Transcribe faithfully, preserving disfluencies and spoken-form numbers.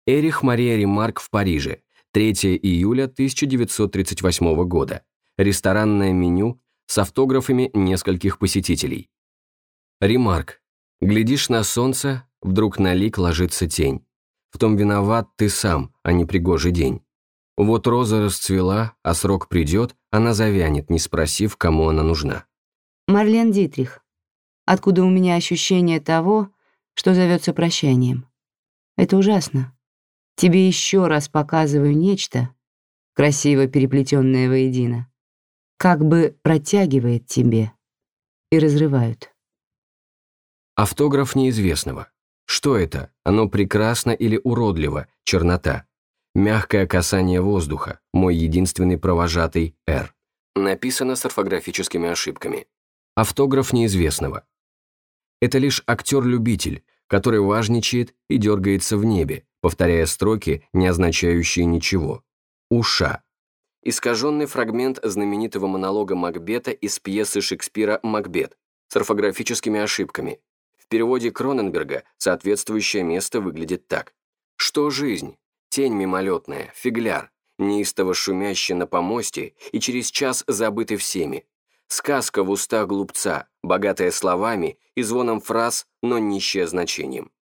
Эрих Мария Ремарк в Париже, третьего июля тысяча девятьсот тридцать восьмого года. Ресторанное меню с автографами нескольких посетителей. Ремарк. Глядишь на солнце, вдруг на лик ложится тень. В том виноват ты сам, а не пригожий день. Вот роза расцвела, а срок придет, она завянет, не спросив, кому она нужна. Марлен Дитрих. Откуда у меня ощущение того, что зовется прощанием? Это ужасно. Тебе еще раз показываю нечто, красиво переплетенное воедино, как бы протягивает тебе и разрывают. Автограф неизвестного. Что это? Оно прекрасно или уродливо? Чернота. Мягкое касание воздуха. Мой единственный провожатый Р. Написано с орфографическими ошибками. Автограф неизвестного. Это лишь актер-любитель, который важничает и дергается в небе, повторяя строки, не означающие ничего. Уша. Искаженный фрагмент знаменитого монолога Макбета из пьесы Шекспира «Макбет» с орфографическими ошибками. В переводе Кроненберга соответствующее место выглядит так. Что жизнь? Тень мимолетная, фигляр, неистово шумящий на помосте и через час забытый всеми. Сказка в устах глупца, богатая словами и звоном фраз, но нищая значением.